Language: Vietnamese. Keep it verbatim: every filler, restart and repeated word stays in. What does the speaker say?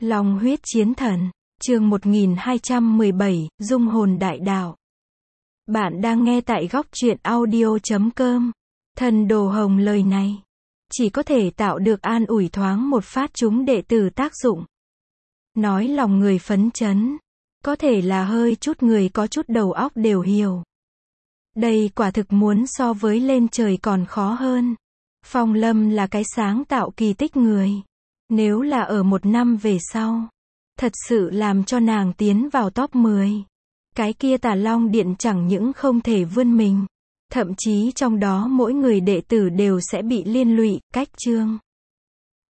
Long huyết chiến thần, chương một nghìn hai trăm mười bảy, dung hồn đại đạo. Bạn đang nghe tại góc truyện audio chấm com. Thần Đồ Hồng lời này chỉ có thể tạo được an ủi thoáng một phát chúng đệ tử tác dụng. Nói lòng người phấn chấn, có thể là hơi chút người có chút đầu óc đều hiểu. Đây quả thực muốn so với lên trời còn khó hơn. Phong Lâm là cái sáng tạo kỳ tích người. Nếu là ở một năm về sau, thật sự làm cho nàng tiến vào top mười. Cái kia Tà Long Điện chẳng những không thể vươn mình, thậm chí trong đó mỗi người đệ tử đều sẽ bị liên lụy, cách chương.